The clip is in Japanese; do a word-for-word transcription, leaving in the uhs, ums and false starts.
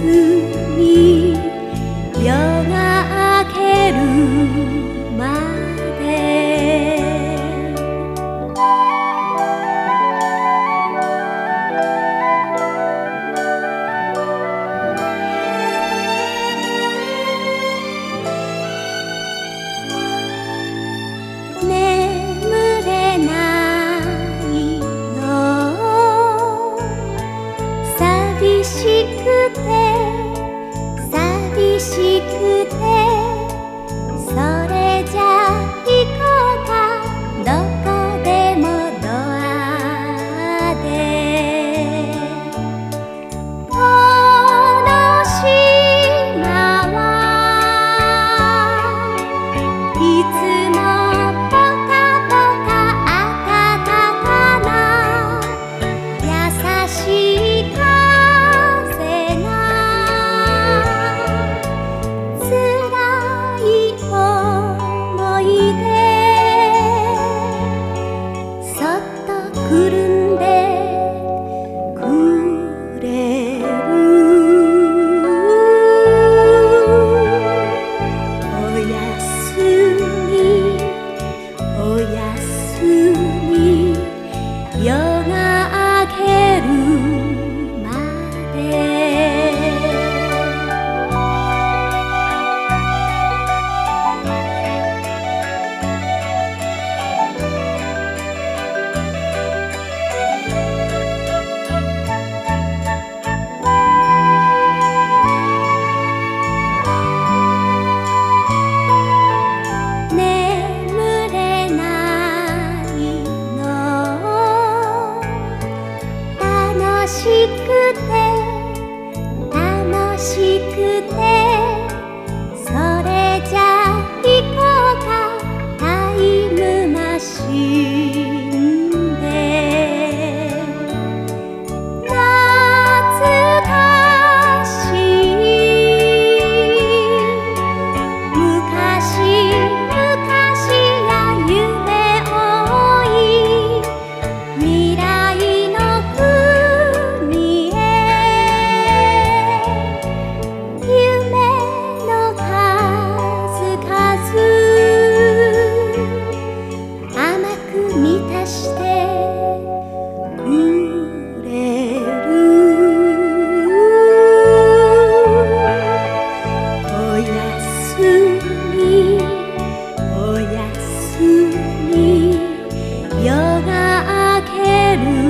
み夜が明けるまで眠れないの寂しくて寂しくてそれじゃ行こうかどこでもドアでこの島はいつもポカポカ暖かな優しい風くるんでくれるおやすみおやすみ夜が明けるまで楽しくて楽しくてそれじゃ行こうかタイムマシンで懐かしい昔昔や夢追い未来の満たしてくれるおやすみおやすみ夜が明ける